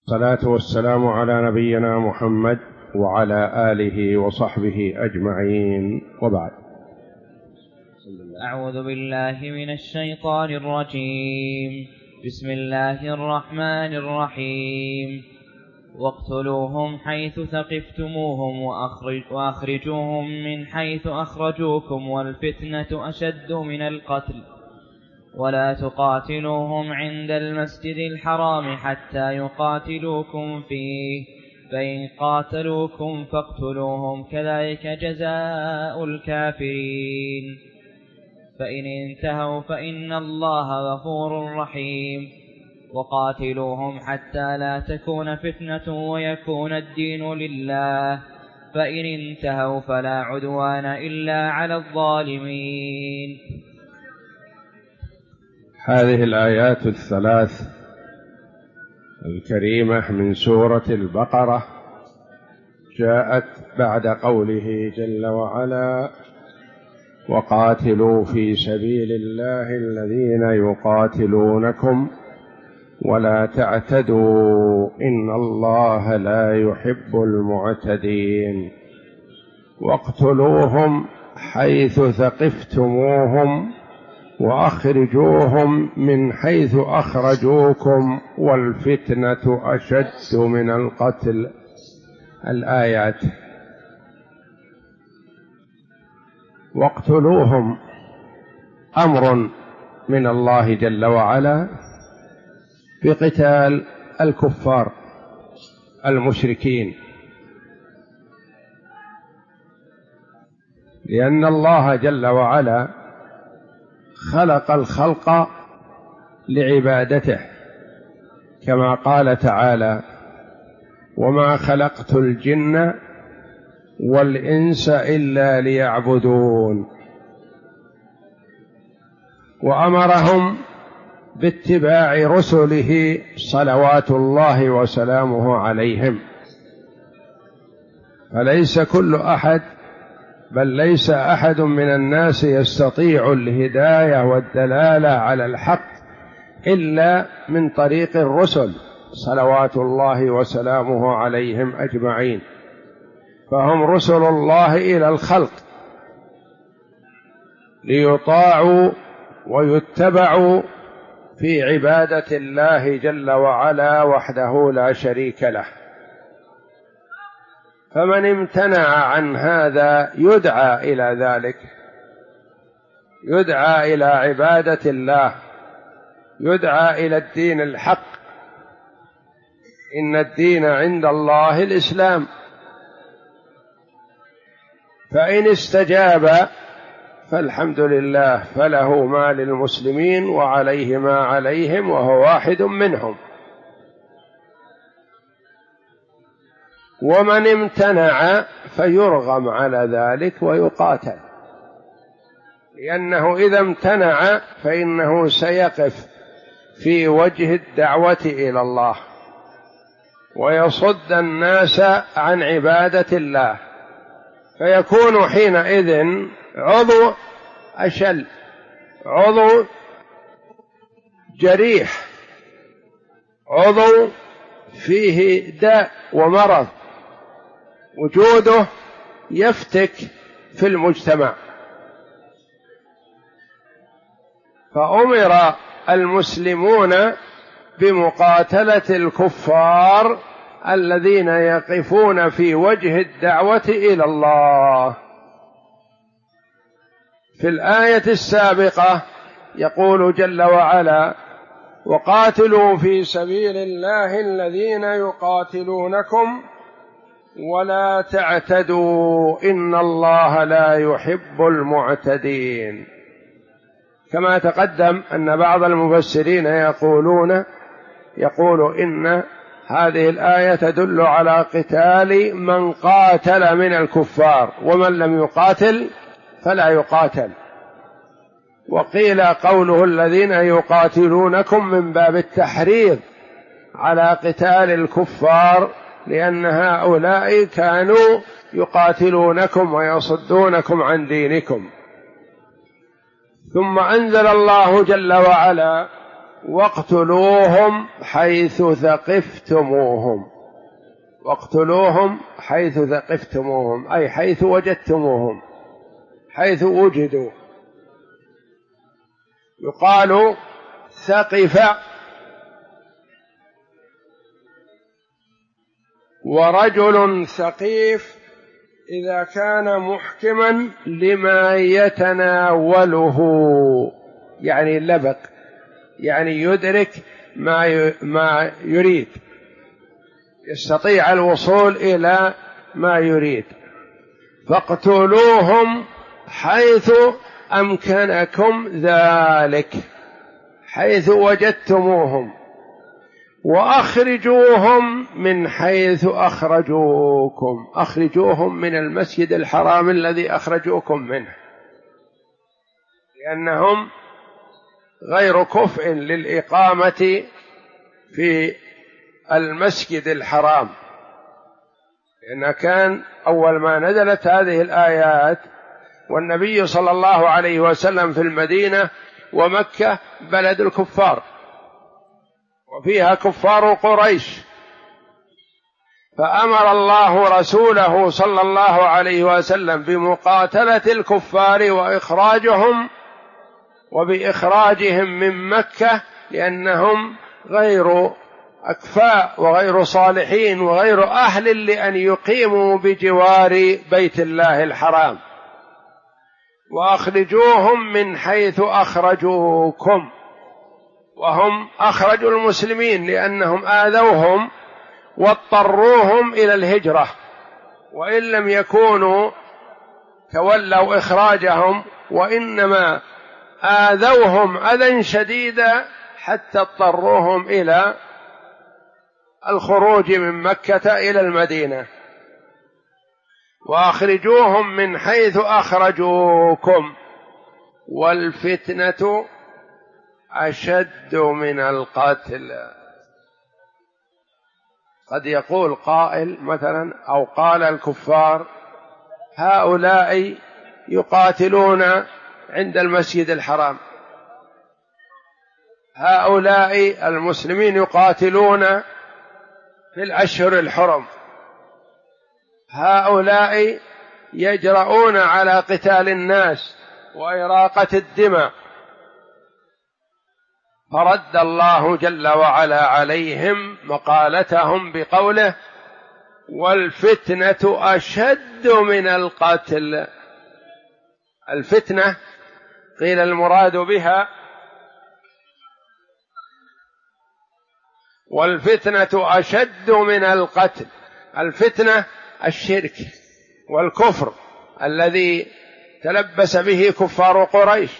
الصلاة والسلام على نبينا محمد وعلى آله وصحبه أجمعين، وبعد. أعوذ بالله من الشيطان الرجيم. بسم الله الرحمن الرحيم. واقتلوهم حيث ثقفتموهم وأخرجوهم من حيث أخرجوكم والفتنة أشد من القتل ولا تقاتلوهم عند المسجد الحرام حتى يقاتلوكم فيه فإن قاتلوكم فاقتلوهم كذلك جزاء الكافرين فإن انتهوا فإن الله غفور رحيم وقاتلوهم حتى لا تكون فتنة ويكون الدين لله فإن انتهوا فلا عدوان إلا على الظالمين. هذه الآيات الثلاث الكريمة من سورة البقرة جاءت بعد قوله جل وعلا: وقاتلوا في سبيل الله الذين يقاتلونكم ولا تعتدوا إن الله لا يحب المعتدين. واقتلوهم حيث ثقفتموهم وأخرجوهم من حيث أخرجوكم والفتنة أشد من القتل. الآيات. واقتلوهم أمر من الله جل وعلا بقتال الكفار المشركين، لأن الله جل وعلا خلق الخلق لعبادته، كما قال تعالى: وما خلقت الجن والإنس إلا ليعبدون. وأمرهم باتباع رسله صلوات الله وسلامه عليهم، فليس كل أحد بل ليس أحد من الناس يستطيع الهداية والدلالة على الحق إلا من طريق الرسل صلوات الله وسلامه عليهم أجمعين، فهم رسل الله إلى الخلق ليطاعوا ويتبعوا في عبادة الله جل وعلا وحده لا شريك له. فمن امتنع عن هذا يدعى إلى ذلك، يدعى إلى عبادة الله، يدعى إلى الدين الحق. إن الدين عند الله الإسلام، فإن استجاب فالحمد لله، فله ما للمسلمين وعليه ما عليهم وهو واحد منهم. ومن امتنع فيرغم على ذلك ويقاتل، لأنه إذا امتنع فإنه سيقف في وجه الدعوة إلى الله ويصد الناس عن عبادة الله، فيكون حينئذ عضو أشل، عضو جريح، عضو فيه داء ومرض، وجوده يفتك في المجتمع. فأمر المسلمون بمقاتلة الكفار الذين يقفون في وجه الدعوة إلى الله. في الآية السابقة يقول جل وعلا: وقاتلوا في سبيل الله الذين يقاتلونكم ولا تعتدوا إن الله لا يحب المعتدين. كما تقدم أن بعض المفسرين يقول إن هذه الآية تدل على قتال من قاتل من الكفار، ومن لم يقاتل فلا يقاتل. وقيل قوله الذين يقاتلونكم من باب التحريض على قتال الكفار، لأن هؤلاء كانوا يقاتلونكم ويصدونكم عن دينكم. ثم أنزل الله جل وعلا واقتلوهم حيث ثقفتموهم. واقتلوهم حيث ثقفتموهم أي حيث وجدتموهم، حيث وجدوا. يقال ثقف، ورجل ثقيف إذا كان محكما لما يتناوله، يعني لبق، يعني يدرك ما يريد، يستطيع الوصول إلى ما يريد. فاقتلوهم حيث أمكنكم ذلك، حيث وجدتموهم، وأخرجوهم من حيث أخرجوكم. أخرجوهم من المسجد الحرام الذي أخرجوكم منه، لأنهم غير كفء للإقامة في المسجد الحرام. لأن كان أول ما نزلت هذه الآيات والنبي صلى الله عليه وسلم في المدينة، ومكة بلد الكفار وفيها كفار قريش، فأمر الله رسوله صلى الله عليه وسلم بمقاتلة الكفار وبإخراجهم من مكة، لأنهم غير أكفاء وغير صالحين وغير أهل لأن يقيموا بجوار بيت الله الحرام. وأخرجوهم من حيث أخرجوكم، وهم أخرجوا المسلمين لأنهم آذوهم واضطروهم إلى الهجرة، وإن لم يكونوا تولوا إخراجهم، وإنما آذوهم أذى شديدا حتى اضطروهم إلى الخروج من مكة إلى المدينة. وأخرجوهم من حيث أخرجوكم، والفتنة أشد من القتل. قد يقول قائل مثلا، أو قال الكفار: هؤلاء يقاتلون عند المسجد الحرام، هؤلاء المسلمين يقاتلون في الأشهر الحرم، هؤلاء يجرؤون على قتال الناس وإراقة الدماء. فرد الله جل وعلا عليهم مقالتهم بقوله: والفتنة أشد من القتل. الفتنة قيل المراد بها والفتنة أشد من القتل. الفتنة الشرك والكفر الذي تلبس به كفار قريش،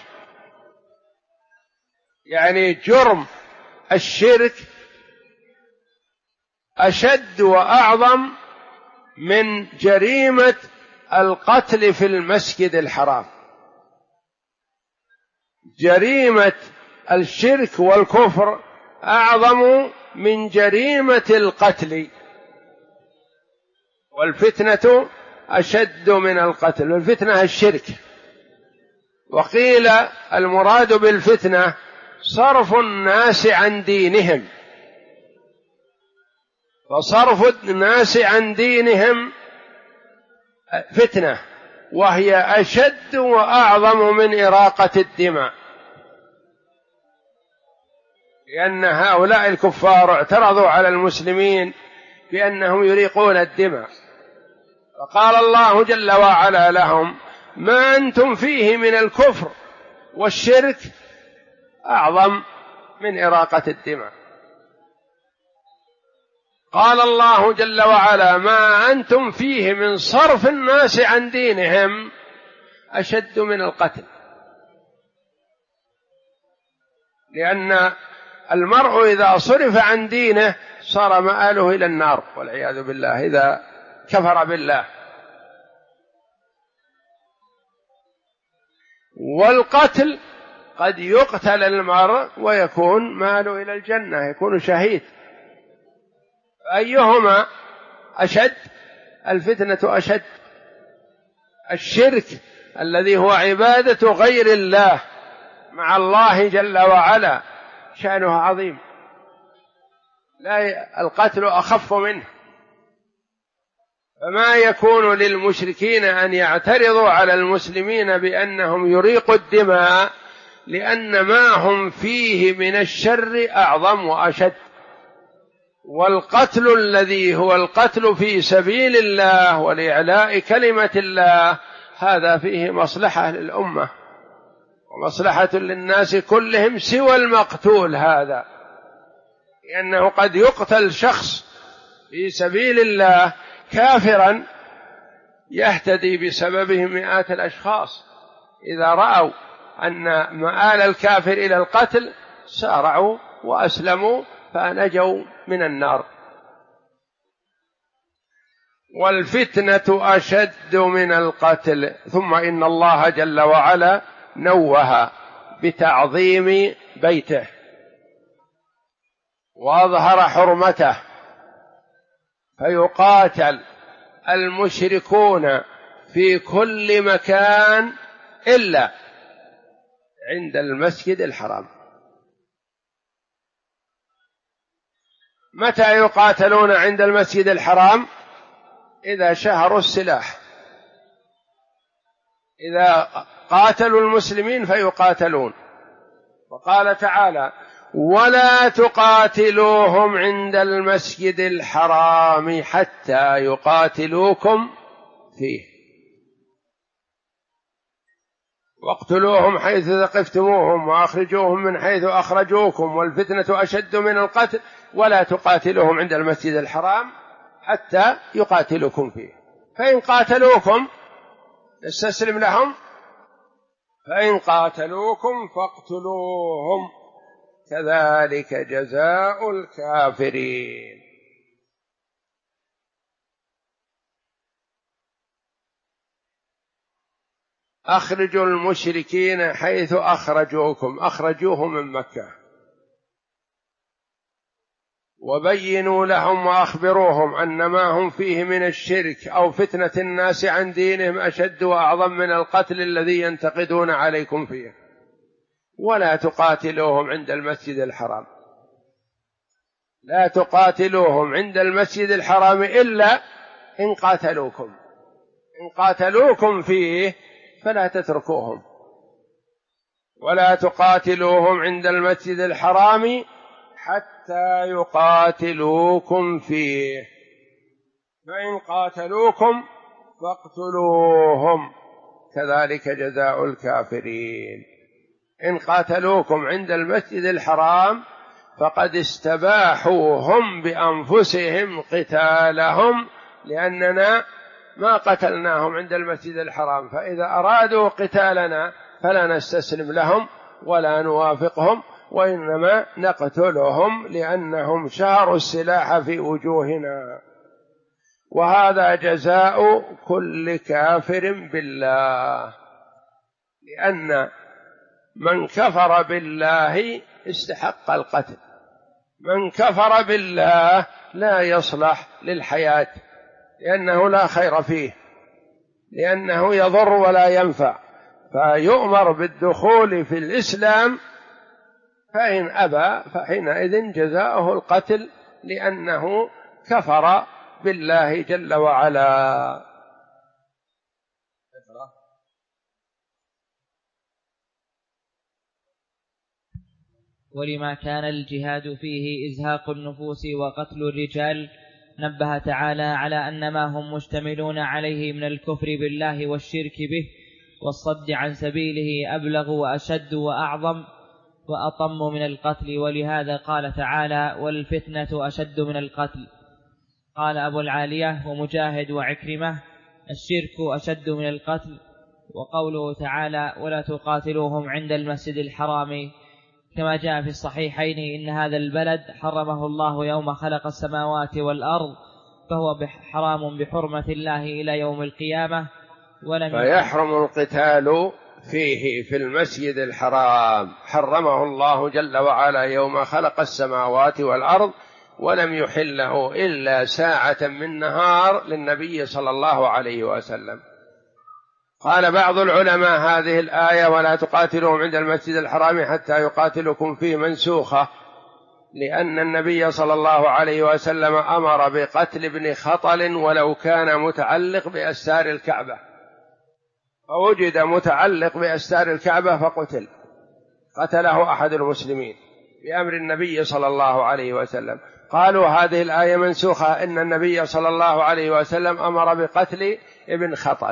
يعني جرم الشرك أشد وأعظم من جريمة القتل في المسجد الحرام. جريمة الشرك والكفر أعظم من جريمة القتل، والفتنة أشد من القتل. الفتنة الشرك. وقيل المراد بالفتنة صرف الناس عن دينهم، فصرف الناس عن دينهم فتنة، وهي أشد وأعظم من إراقة الدماء، لأن هؤلاء الكفار اعترضوا على المسلمين بأنهم يريقون الدماء، فقال الله جل وعلا لهم: ما أنتم فيه من الكفر والشرك أعظم من إراقة الدماء. قال الله جل وعلا: ما أنتم فيه من صرف الناس عن دينهم أشد من القتل، لأن المرء إذا صرف عن دينه صار مآله إلى النار والعياذ بالله إذا كفر بالله. والقتل قد يقتل المرء ويكون ماله إلى الجنة، يكون شهيد. أيهما أشد؟ الفتنة أشد. الشرك الذي هو عبادة غير الله مع الله جل وعلا شأنها عظيم، لا القتل أخف منه. فما يكون للمشركين أن يعترضوا على المسلمين بأنهم يريقوا الدماء، لأن ما هم فيه من الشر أعظم وأشد. والقتل الذي هو القتل في سبيل الله ولإعلاء كلمة الله هذا فيه مصلحة للأمة ومصلحة للناس كلهم سوى المقتول هذا، لأنه قد يقتل شخص في سبيل الله كافرا يهتدي بسببه مئات الأشخاص، إذا رأوا أن مآل الكافر إلى القتل سارعوا وأسلموا فنجوا من النار. والفتنة أشد من القتل. ثم إن الله جل وعلا نوه بتعظيم بيته وأظهر حرمته، فيقاتل المشركون في كل مكان إلا عند المسجد الحرام. متى يقاتلون عند المسجد الحرام؟ إذا شهروا السلاح، إذا قاتلوا المسلمين فيقاتلون. وقال تعالى: ولا تقاتلوهم عند المسجد الحرام حتى يقاتلوكم فيه واقتلوهم حيث ثقفتموهم وأخرجوهم من حيث أخرجوكم والفتنة أشد من القتل ولا تقاتلوهم عند المسجد الحرام حتى يقاتلوكم فيه، فإن قاتلوكم نستسلم لهم، فإن قاتلوكم فاقتلوهم كذلك جزاء الكافرين. أخرجوا المشركين حيث أخرجوكم، أخرجوهم من مكة، وبينوا لهم وأخبروهم أن ما هم فيه من الشرك أو فتنة الناس عن دينهم أشد وأعظم من القتل الذي ينتقدون عليكم فيه. ولا تقاتلوهم عند المسجد الحرام، لا تقاتلوهم عند المسجد الحرام إلا إن قاتلوكم، إن قاتلوكم فيه فلا تتركوهم. ولا تقاتلوهم عند المسجد الحرام حتى يقاتلوكم فيه، فإن قاتلوكم فاقتلوهم كذلك جزاء الكافرين. إن قاتلوكم عند المسجد الحرام فقد استباحوا هم بأنفسهم قتالهم، لأننا ما قتلناهم عند المسجد الحرام، فإذا أرادوا قتالنا فلا نستسلم لهم ولا نوافقهم، وإنما نقتلهم لأنهم شهروا السلاح في وجوهنا. وهذا جزاء كل كافر بالله، لأن من كفر بالله استحق القتل، من كفر بالله لا يصلح للحياة لأنه لا خير فيه، لأنه يضر ولا ينفع، فيؤمر بالدخول في الإسلام، فإن أبى فحينئذ جزاؤه القتل لأنه كفر بالله جل وعلا. ولما كان الجهاد فيه إزهاق النفوس وقتل الرجال، نبه تعالى على أن ما هم مشتملون عليه من الكفر بالله والشرك به والصد عن سبيله أبلغ وأشد وأعظم وأطم من القتل، ولهذا قال تعالى: والفتنة أشد من القتل. قال أبو العالية ومجاهد وعكرمة: الشرك أشد من القتل. وقوله تعالى: ولا تقاتلوهم عند المسجد الحرام، كما جاء في الصحيحين إن هذا البلد حرمه الله يوم خلق السماوات والأرض، فهو حرام بحرمة الله إلى يوم القيامة، فيحرم القتال فيه في المسجد الحرام، حرمه الله جل وعلا يوم خلق السماوات والأرض، ولم يحله إلا ساعة من نهار للنبي صلى الله عليه وسلم، قال بعض العلماء هذه الآية ولا تقاتلوهم عند المسجد الحرام حتى يقاتلكم فيه منسوخة، لأن النبي صلى الله عليه وسلم أمر بقتل ابن خطل ولو كان متعلق بأستار الكعبة، فوجد متعلق بأستار الكعبة فقتل، قتله أحد المسلمين بأمر النبي صلى الله عليه وسلم. قالوا هذه الآية منسوخة، إن النبي صلى الله عليه وسلم أمر بقتل ابن خطل،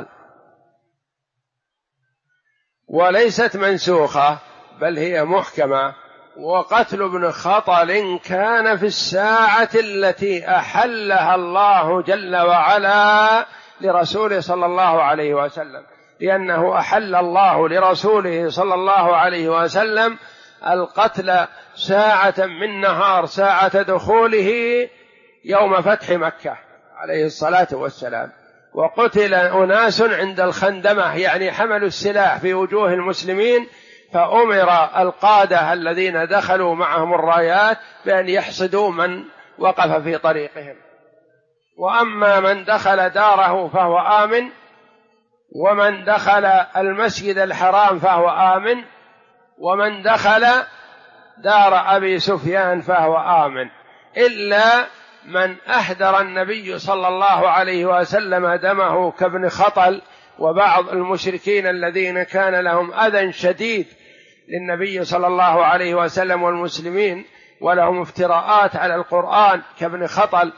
وليست منسوخة بل هي محكمة. وقتل ابن خطل كان في الساعة التي أحلها الله جل وعلا لرسوله صلى الله عليه وسلم، لأنه أحل الله لرسوله صلى الله عليه وسلم القتل ساعة من نهار، ساعة دخوله يوم فتح مكة عليه الصلاة والسلام. وقتل أناس عند الخندمة، يعني حملوا السلاح في وجوه المسلمين، فأمر القادة الذين دخلوا معهم الرايات بأن يحصدوا من وقف في طريقهم. وأما من دخل داره فهو آمن، ومن دخل المسجد الحرام فهو آمن، ومن دخل دار أبي سفيان فهو آمن، إلا من أهدر النبي صلى الله عليه وسلم دمه كابن خطل وبعض المشركين الذين كان لهم أذى شديد للنبي صلى الله عليه وسلم والمسلمين، ولهم افتراءات على القرآن كابن خطل،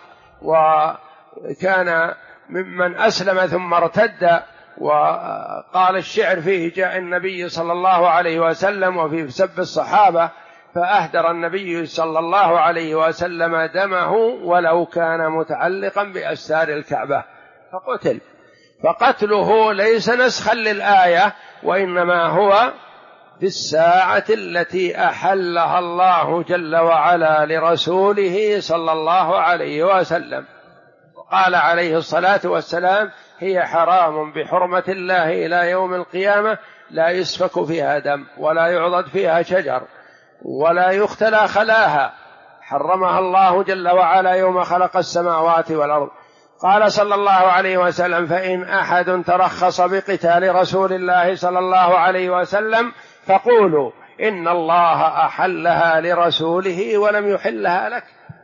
وكان ممن أسلم ثم ارتد وقال الشعر فيه جاء النبي صلى الله عليه وسلم وفي سب الصحابة، فأهدر النبي صلى الله عليه وسلم دمه ولو كان متعلقا بأستار الكعبة فقتل. فقتله ليس نسخا للآية، وإنما هو في الساعة التي أحلها الله جل وعلا لرسوله صلى الله عليه وسلم. وقال عليه الصلاة والسلام هي حرام بحرمة الله إلى يوم القيامة، لا يسفك فيها دم ولا يعضد فيها شجر ولا يختلى خلاها، حرمها الله جل وعلا يوم خلق السماوات والأرض. قال صلى الله عليه وسلم فإن أحد ترخص بقتال رسول الله صلى الله عليه وسلم فقولوا إن الله أحلها لرسوله ولم يحلها لك،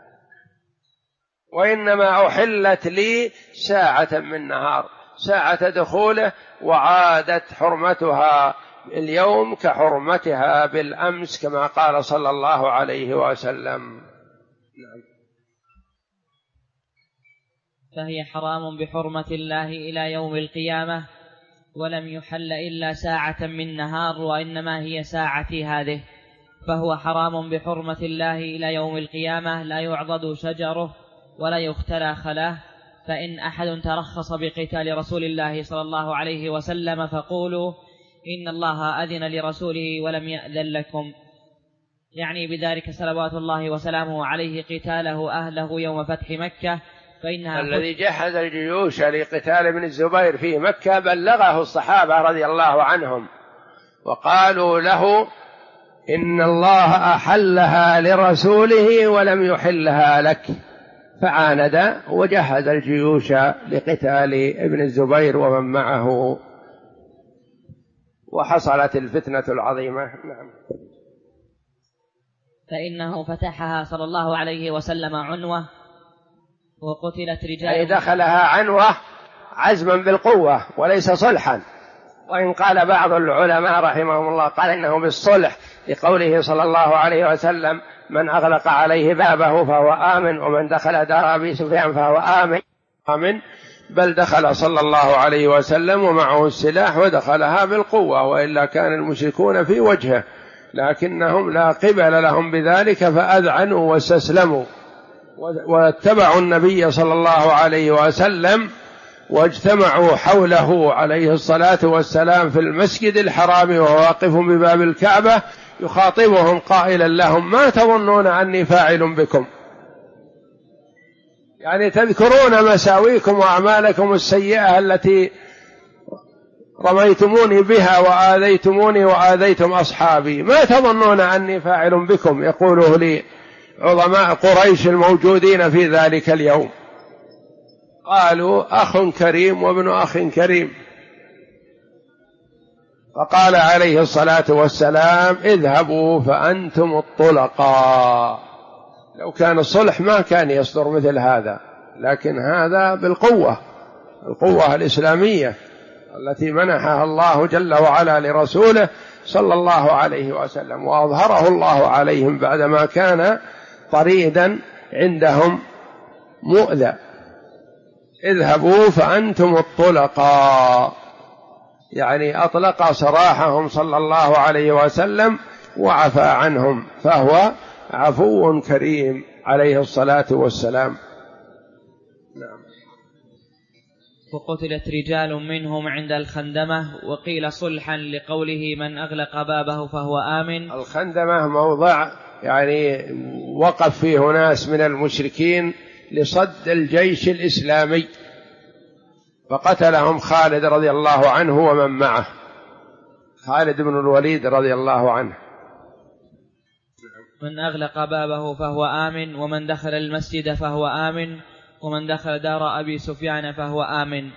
وإنما أحلت لي ساعة من نهار، ساعة دخوله، وعادت حرمتها اليوم كحرمتها بالأمس كما قال صلى الله عليه وسلم. فهي حرام بحرمة الله إلى يوم القيامة، ولم يحل إلا ساعة من نهار، وإنما هي ساعتي هذه. فهو حرام بحرمة الله إلى يوم القيامة، لا يعضد شجره ولا يختلى خلاه. فإن أحد ترخص بقتال رسول الله صلى الله عليه وسلم فقولوا إن الله أذن لرسوله ولم يأذن لكم، يعني بذلك صلوات الله وسلامه عليه قتاله أهله يوم فتح مكة. فإنها الذي جهز الجيوش لقتال ابن الزبير في مكة بلغه الصحابة رضي الله عنهم، وقالوا له إن الله أحلها لرسوله ولم يحلها لك، فعاند وجهز الجيوش لقتال ابن الزبير ومن معه، وحصلت الفتنة العظيمة. نعم. فإنه فتحها صلى الله عليه وسلم عنوة، وقتلت رجال، أي دخلها عنوة عزما بالقوة وليس صلحا. وإن قال بعض العلماء رحمهم الله قال إنه بالصلح، لقوله صلى الله عليه وسلم من أغلق عليه بابه فهو آمن، ومن دخل دار أبي سفيان فهو آمن، بل دخل صلى الله عليه وسلم ومعه السلاح ودخلها بالقوة، وإلا كان المشركون في وجهه، لكنهم لا قبل لهم بذلك فأذعنوا واستسلموا واتبعوا النبي صلى الله عليه وسلم، واجتمعوا حوله عليه الصلاة والسلام في المسجد الحرام وهو واقف بباب الكعبة يخاطبهم قائلا لهم ما تظنون أني فاعل بكم، يعني تذكرون مساويكم وأعمالكم السيئة التي رميتموني بها وآذيتموني وآذيتم أصحابي، ما تظنون أني فاعل بكم، يقوله لي عظماء قريش الموجودين في ذلك اليوم. قالوا أخ كريم وابن أخ كريم، فقال عليه الصلاة والسلام اذهبوا فأنتم الطلقاء. لو كان الصلح ما كان يصدر مثل هذا، لكن هذا بالقوة، القوة الإسلامية التي منحها الله جل وعلا لرسوله صلى الله عليه وسلم، وأظهره الله عليهم بعدما كان طريدا عندهم مؤذى. اذهبوا فأنتم الطلقاء، يعني أطلق سراحهم صلى الله عليه وسلم وعفى عنهم، فهو عفو كريم عليه الصلاة والسلام. نعم. وقتلت رجال منهم عند الخندمة، وقيل صلحا لقوله من أغلق بابه فهو آمن. الخندمة موضع يعني وقف فيه ناس من المشركين لصد الجيش الإسلامي، فقتلهم خالد رضي الله عنه ومن معه، خالد بن الوليد رضي الله عنه. من أغلق بابه فهو آمن، ومن دخل المسجد فهو آمن، ومن دخل دار أبي سفيان فهو آمن.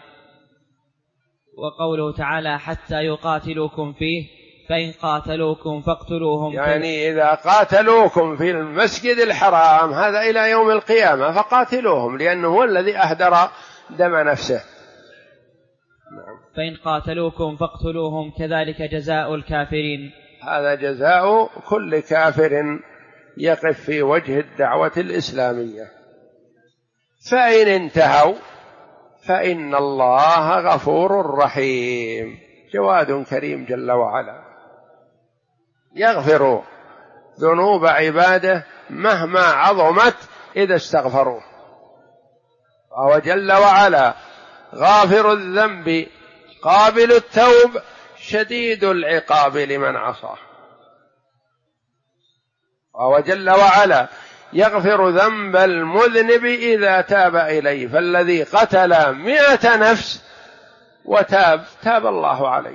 وقوله تعالى حتى يقاتلوكم فيه، فإن قاتلوكم فاقتلوهم، يعني إذا قاتلوكم في المسجد الحرام هذا إلى يوم القيامة فقاتلوهم، لأنه هو الذي أهدر دم نفسه. فإن قاتلوكم فاقتلوهم كذلك جزاء الكافرين. هذا جزاء كل كافر يقف في وجه الدعوة الإسلامية. فإن انتهوا فإن الله غفور رحيم، جواد كريم جل وعلا، يغفر ذنوب عباده مهما عظمت إذا استغفروه، وهو جل وعلا غافر الذنب قابل التوب شديد العقاب لمن عصاه. وهو جل وعلا يغفر ذنب المذنب إذا تاب إليه، فالذي قتل 100 نفس وتاب تاب الله عليه.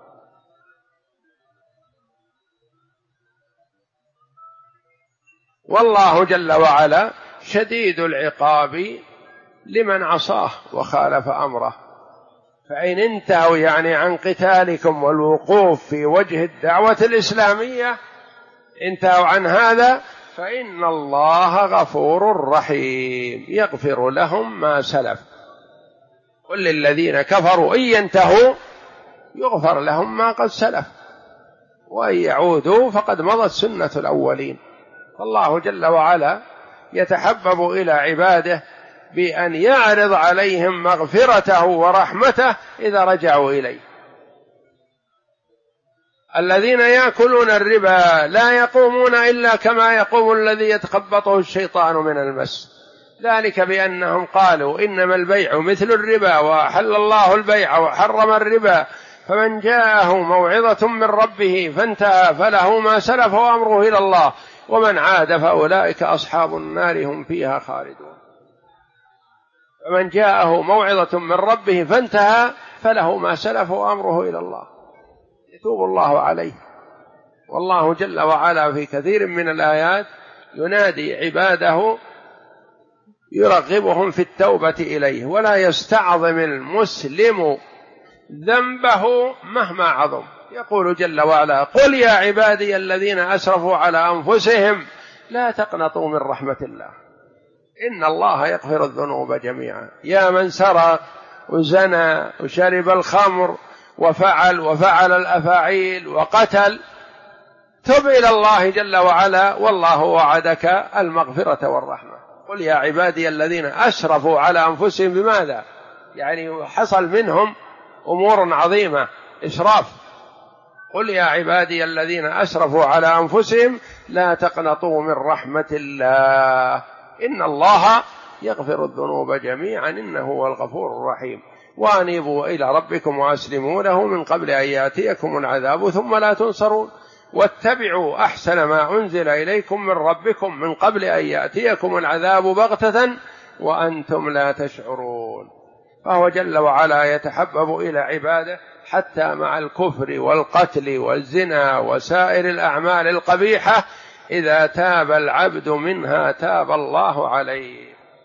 والله جل وعلا شديد العقاب لمن عصاه وخالف أمره. فإن انتهوا يعني عن قتالكم والوقوف في وجه الدعوة الإسلامية، انتهوا عن هذا، فإن الله غفور رحيم يغفر لهم ما سلف. قل للذين كفروا إن ينتهوا يغفر لهم ما قد سلف، وإن يعودوا فقد مضت سنة الأولين. فالله جل وعلا يتحبب إلى عباده بأن يعرض عليهم مغفرته ورحمته إذا رجعوا إليه. الذين يأكلون الربا لا يقومون إلا كما يقوم الذي يتخبطه الشيطان من المس، ذلك بأنهم قالوا إنما البيع مثل الربا، وأحل الله البيع وحرم الربا، فمن جاءه موعظة من ربه فانتهى فله ما سلف وأمره إلى الله، ومن عاد فأولئك أصحاب النار هم فيها خالدون. فمن جاءه موعظة من ربه فانتهى فله ما سلف وأمره إلى الله، يتوب الله عليه. والله جل وعلا في كثير من الآيات ينادي عباده يرغبهم في التوبة إليه، ولا يستعظم المسلم ذنبه مهما عظم. يقول جل وعلا قل يا عبادي الذين أسرفوا على أنفسهم لا تقنطوا من رحمة الله إن الله يغفر الذنوب جميعا. يا من سرق وزنى وشرب الخمر وفعل الأفاعيل وقتل، تب إلى الله جل وعلا، والله وعدك المغفرة والرحمة. قل يا عبادي الذين أسرفوا على أنفسهم، بماذا؟ يعني حصل منهم أمور عظيمة، إسراف. قل يا عبادي الذين أسرفوا على أنفسهم لا تقنطوا من رحمة الله إن الله يغفر الذنوب جميعا إنه هو الغفور الرحيم. وأنيبوا إلى ربكم وأسلموا له من قبل أن يأتيكم العذاب ثم لا تنصرون، واتبعوا أحسن ما أنزل إليكم من ربكم من قبل أن يأتيكم العذاب بغتة وأنتم لا تشعرون. فهو جل وعلا يتحبب إلى عباده حتى مع الكفر والقتل والزنا وسائر الأعمال القبيحة، إذا تاب العبد منها تاب الله عليه.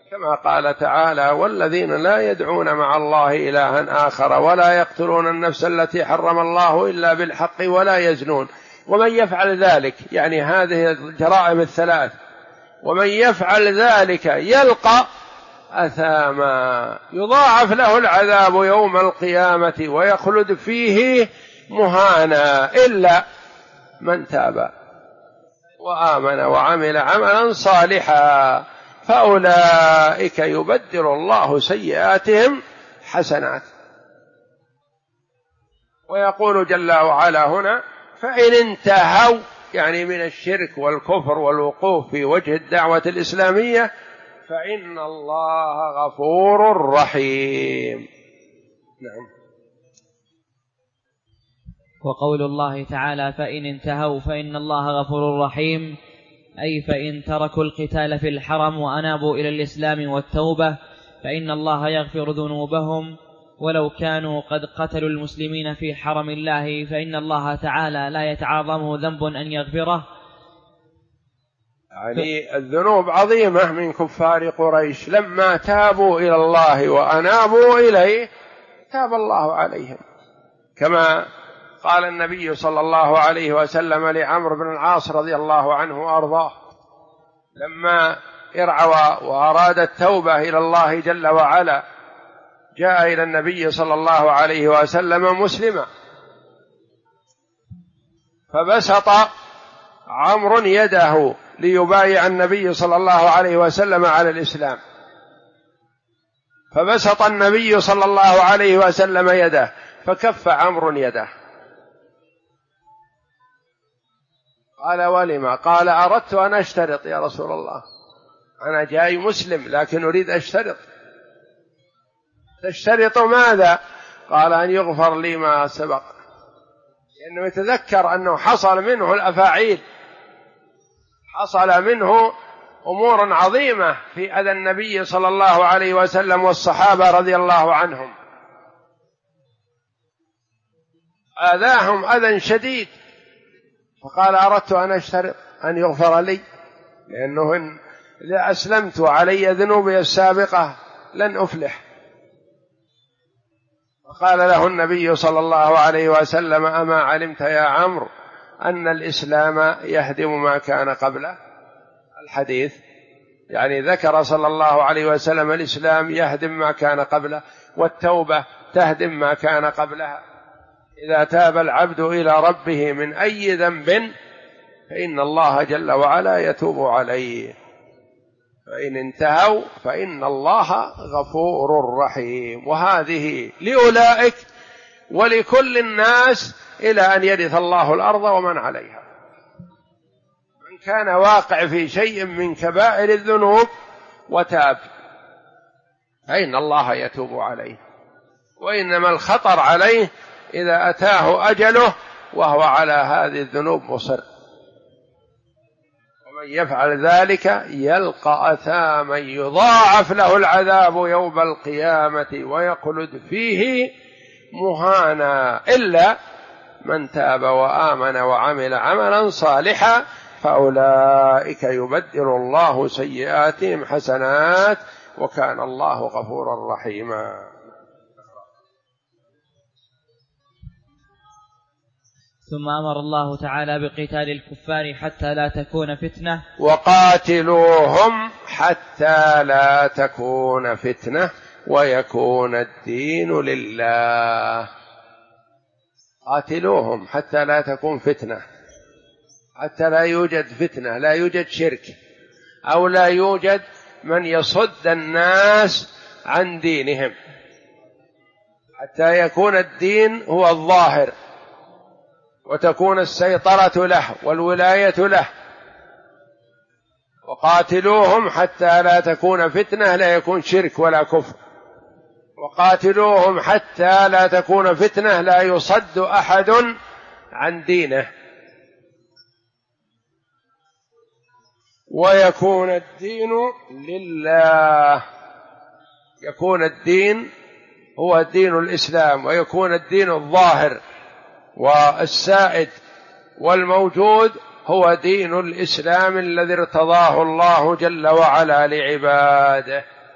كما قال تعالى: والذين لا يدعون مع الله إلها آخر ولا يقتلون النفس التي حرم الله إلا بالحق ولا يزنون ومن يفعل ذلك، يعني هذه الجرائم الثلاث، ومن يفعل ذلك يلقى أثاما يضاعف له العذاب يوم القيامة ويخلد فيه مهانا إلا من تاب وآمن وعمل عملا صالحا فأولئك يبدل الله سيئاتهم حسنات. ويقول جل وعلا هنا: فإن انتهوا، يعني من الشرك والكفر والوقوف في وجه الدعوة الإسلامية، فإن الله غفور رحيم. نعم. وقول الله تعالى: فإن انتهوا فإن الله غفور رحيم، أي فإن تركوا القتال في الحرم وأنابوا إلى الإسلام والتوبة فإن الله يغفر ذنوبهم، ولو كانوا قد قتلوا المسلمين في حرم الله فإن الله تعالى لا يتعاظمه ذنب أن يغفره. يعني الذنوب عظيمة من كفار قريش، لما تابوا إلى الله وأنابوا إليه تاب الله عليهم، كما قال النبي صلى الله عليه وسلم لعمرو بن العاص رضي الله عنه وأرضاه لما ارعوى وأراد التوبة إلى الله جل وعلا، جاء إلى النبي صلى الله عليه وسلم مسلما، فبسط عمرو يده ليبايع النبي صلى الله عليه وسلم على الإسلام، فبسط النبي صلى الله عليه وسلم يده فكف عمرو يده. قال: ولما؟ قال: أردت أن أشترط يا رسول الله، أنا جاي مسلم لكن أريد أشترط. تشترط ماذا؟ قال: أن يغفر لي ما سبق، لأنه يتذكر أنه حصل منه الأفاعيل، حصل منه أمور عظيمة في أذى النبي صلى الله عليه وسلم والصحابة رضي الله عنهم، آذاهم أذى شديد، فقال: أردت أن أشترط أن يغفر لي، لأنه إذا أسلمت علي ذنوبي السابقة لن أفلح. فقال له النبي صلى الله عليه وسلم: أما علمت يا عمرو أن الإسلام يهدم ما كان قبله؟ الحديث يعني ذكر صلى الله عليه وسلم الإسلام يهدم ما كان قبله، والتوبة تهدم ما كان قبلها. إذا تاب العبد إلى ربه من أي ذنب فإن الله جل وعلا يتوب عليه. فإن انتهوا فإن الله غفور رحيم. وهذه لأولئك ولكل الناس إلى أن يرث الله الأرض ومن عليها. من كان واقع في شيء من كبائر الذنوب وتاب فإن الله يتوب عليه، وإنما الخطر عليه إذا أتاه أجله وهو على هذه الذنوب مصر. ومن يفعل ذلك يلقى أثاما يضاعف له العذاب يوم القيامة ويخلد فيه مهانا إلا من تاب وآمن وعمل عملا صالحا فأولئك يبدل الله سيئاتهم حسنات وكان الله غفورا رحيما. ثم أمر الله تعالى بقتال الكفار حتى لا تكون فتنة، وقاتلوهم حتى لا تكون فتنة ويكون الدين لله. قاتلوهم حتى لا تكون فتنة، حتى لا يوجد فتنة، لا يوجد شرك، أو لا يوجد من يصد الناس عن دينهم، حتى يكون الدين هو الظاهر وتكون السيطرة له والولاية له. وقاتلوهم حتى لا تكون فتنة، لا يكون شرك ولا كفر. وقاتلوهم حتى لا تكون فتنة، لا يصد أحد عن دينه، ويكون الدين لله. يكون الدين هو دين الإسلام، ويكون الدين الظاهر والسائد والموجود هو دين الإسلام الذي ارتضاه الله جل وعلا لعباده.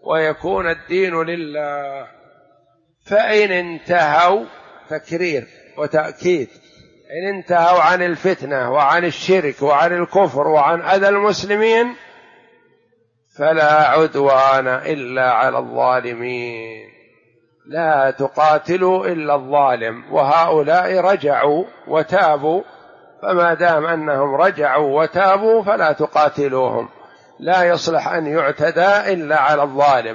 ويكون الدين لله. فإن انتهوا، تكرير وتأكيد، إن انتهوا عن الفتنة وعن الشرك وعن الكفر وعن أذى المسلمين فلا عدوان إلا على الظالمين. لا تقاتلوا إلا الظالم، وهؤلاء رجعوا وتابوا، فما دام أنهم رجعوا وتابوا فلا تقاتلوهم. لا يصلح أن يعتدى إلا على الظالم،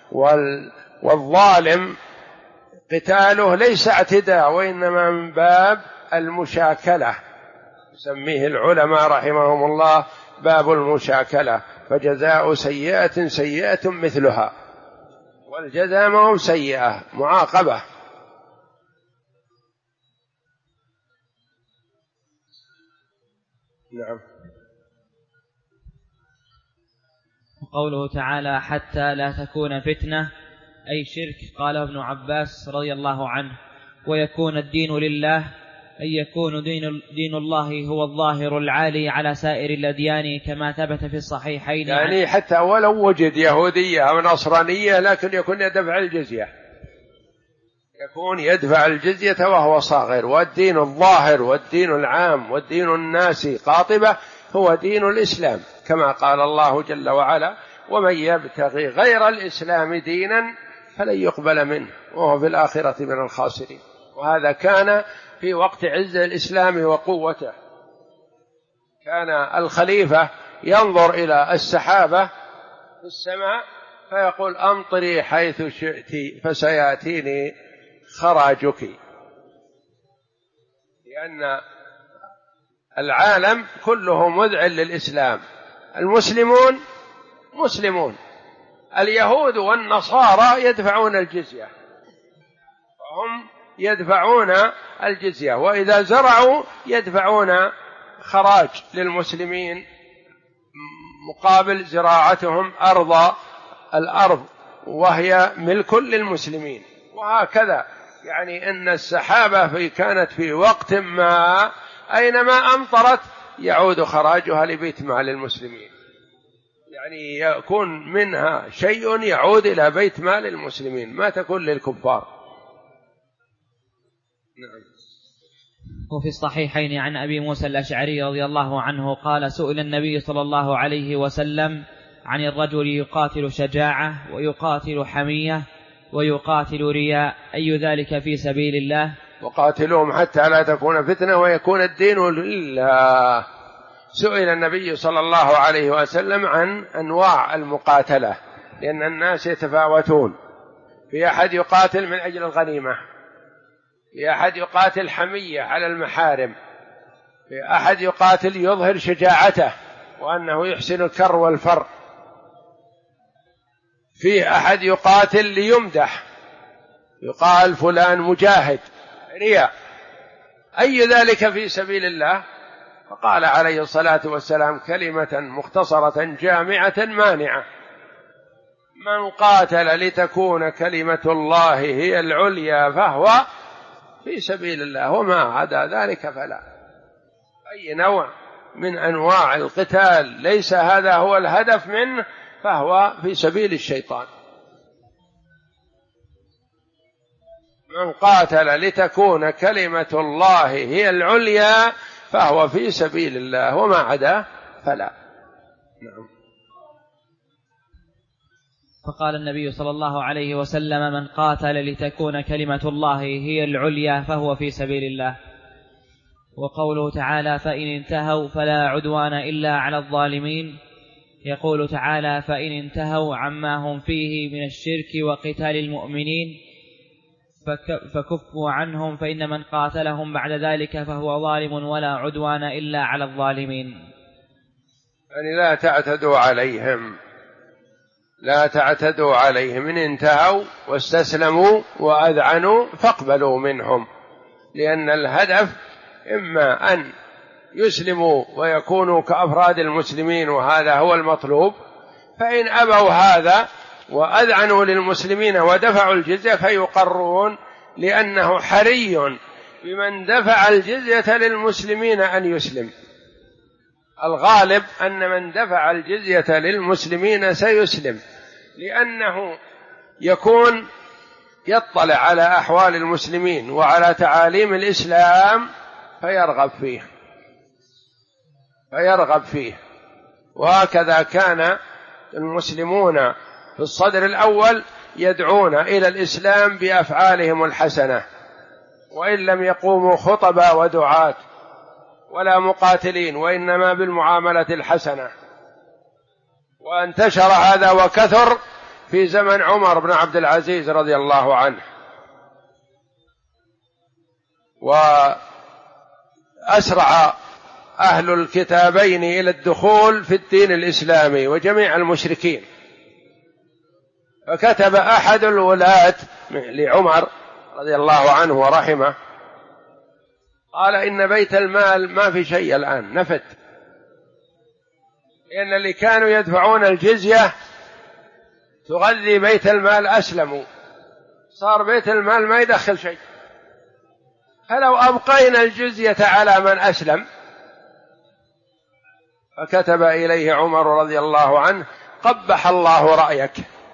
والظالم قتاله ليس اعتداء، وإنما من باب المشاكلة، يسميه العلماء رحمهم الله باب المشاكلة. فجزاء سيئة سيئة مثلها، والجزاء ما هو سيئة، معاقبة. نعم. قوله تعالى حتى لا تكون فتنة أي شرك، قال ابن عباس رضي الله عنه: ويكون الدين لله أي يكون دين الله هو الظاهر العالي على سائر الأديان، كما ثبت في الصحيحين. يعني حتى ولو وجد يهودية أو نصرانية لكن يكون يدفع الجزية، يكون يدفع الجزية وهو صاغر. والدين الظاهر والدين العام والدين الناسي قاطبة هو دين الإسلام، كما قال الله جل وعلا: ومن يبتغي غير الإسلام دينا فلن يقبل منه وهو في الآخرة من الخاسرين. وهذا كان في وقت عز الإسلام وقوته. كان الخليفة ينظر إلى السحابة في السماء فيقول: أمطري حيث شئت فسيأتيني خراجك، لأن العالم كله مذعن للإسلام. المسلمون مسلمون، اليهود والنصارى يدفعون الجزية، وهم يدفعون الجزية، وإذا زرعوا يدفعون خراج للمسلمين مقابل زراعتهم الأرض وهي ملك للمسلمين. وهكذا يعني أن السحابة كانت في وقت ما أينما أمطرت يعود خراجها لبيت مال المسلمين، يعني يكون منها شيء يعود إلى بيت مال المسلمين، ما تكون للكفار. نعم. وفي الصحيحين عن أبي موسى الأشعري رضي الله عنه قال: سئل النبي صلى الله عليه وسلم عن الرجل يقاتل شجاعة ويقاتل حمية ويقاتل رياء، أي ذلك في سبيل الله؟ وقاتلوهم حتى لا تكون فتنة ويكون الدين لله. سئل النبي صلى الله عليه وسلم عن أنواع المقاتلة، لأن الناس يتفاوتون، في أحد يقاتل من أجل الغنيمة، في أحد يقاتل حمية على المحارم، في أحد يقاتل يظهر شجاعته وأنه يحسن الكر والفر، في أحد يقاتل ليمدح، يقال فلان مجاهد، رياء، أي ذلك في سبيل الله؟ فقال عليه الصلاة والسلام كلمة مختصرة جامعة مانعة: من قاتل لتكون كلمة الله هي العليا فهو في سبيل الله، وما عدا ذلك فلا. أي نوع من أنواع القتال ليس هذا هو الهدف منه فهو في سبيل الشيطان. من قاتل لتكون كلمة الله هي العليا فهو في سبيل الله، وما عدا فلا. نعم. فقال النبي صلى الله عليه وسلم: من قاتل لتكون كلمة الله هي العليا فهو في سبيل الله. وقوله تعالى: فإن انتهوا فلا عدوان إلا على الظالمين، يقول تعالى: فإن انتهوا عما هم فيه من الشرك وقتال المؤمنين فكفوا عنهم، فإن من قاتلهم بعد ذلك فهو ظالم ولا عدوان إلا على الظالمين. يعني لا تعتدوا عليهم، لا تعتدوا عليهم، إن انتهوا واستسلموا وأذعنوا فاقبلوا منهم، لأن الهدف إما أن يسلموا ويكونوا كأفراد المسلمين وهذا هو المطلوب، فإن أبوا هذا وأذعنوا للمسلمين ودفعوا الجزية فيقرون، لأنه حري بمن دفع الجزية للمسلمين أن يسلم. الغالب أن من دفع الجزية للمسلمين سيسلم، لأنه يكون يطلع على أحوال المسلمين وعلى تعاليم الإسلام فيرغب فيه. وهكذا كان المسلمون في الصدر الأول يدعون إلى الإسلام بأفعالهم الحسنة، وإن لم يقوموا خطبا ودعاة ولا مقاتلين، وإنما بالمعاملة الحسنة. وانتشر هذا وكثر في زمن عمر بن عبد العزيز رضي الله عنه، وأسرع أهل الكتابين إلى الدخول في الدين الإسلامي وجميع المشركين. فكتب أحد الولاة لعمر رضي الله عنه ورحمه، قال إن بيت المال ما في شيء الآن، نفد، لأن اللي كانوا يدفعون الجزية تغذي بيت المال أسلموا، صار بيت المال ما يدخل شيء، فلو أبقينا الجزية على من أسلم. فكتب إليه عمر رضي الله عنه: قبح الله رأيك،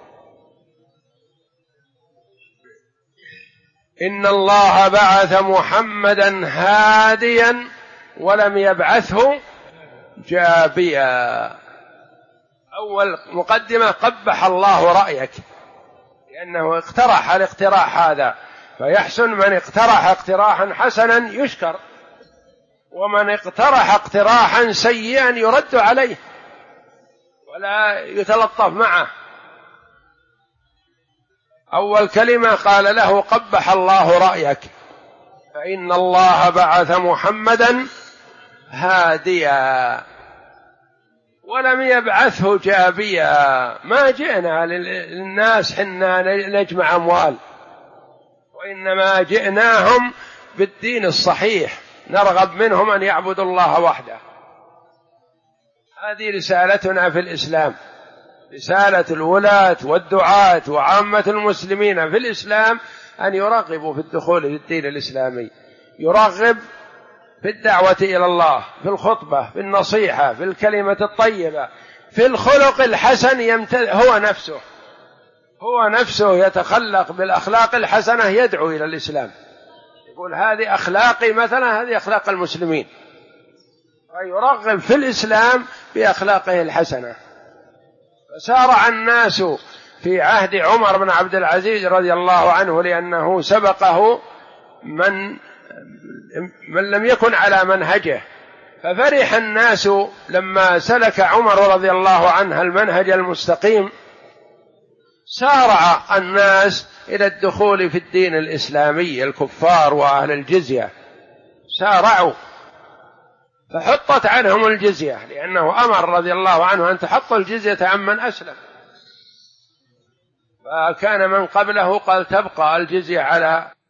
إن الله بعث محمدا هاديا ولم يبعثه جابيا. أول مقدمة: قبح الله رأيك، لأنه اقترح الاقتراح هذا، فيحسن من اقترح اقتراحا حسنا يشكر، ومن اقترح اقتراحا سيئا يرد عليه ولا يتلطف معه. أول كلمة قال له: قبح الله رأيك، فإن الله بعث محمدا هاديا ولم يبعثه جابيا. ما جئنا للناس حنا نجمع أموال، وإنما جئناهم بالدين الصحيح، نرغب منهم أن يعبدوا الله وحده. هذه رسالتنا في الإسلام، رسالة الولاة والدعاة وعامة المسلمين في الإسلام أن يرغبوا في الدخول في الدين الإسلامي، يرغب في الدعوة إلى الله، في الخطبة، في النصيحة، في الكلمة الطيبة، في الخلق الحسن. هو نفسه يتخلق بالأخلاق الحسنة، يدعو إلى الإسلام، يقول هذه أخلاقي مثلا، هذه أخلاق المسلمين، ويرغب في الإسلام بأخلاقه الحسنة. فسارع الناس في عهد عمر بن عبد العزيز رضي الله عنه، لأنه سبقه من لم يكن على منهجه، ففرح الناس لما سلك عمر رضي الله عنه المنهج المستقيم. سارع الناس إلى الدخول في الدين الإسلامي، الكفار وأهل الجزية سارعوا، فحطت عنهم الجزية، لأنه أمر رضي الله عنه أن تحط الجزية عمن أسلم. فكان من قبله قال تبقى الجزية على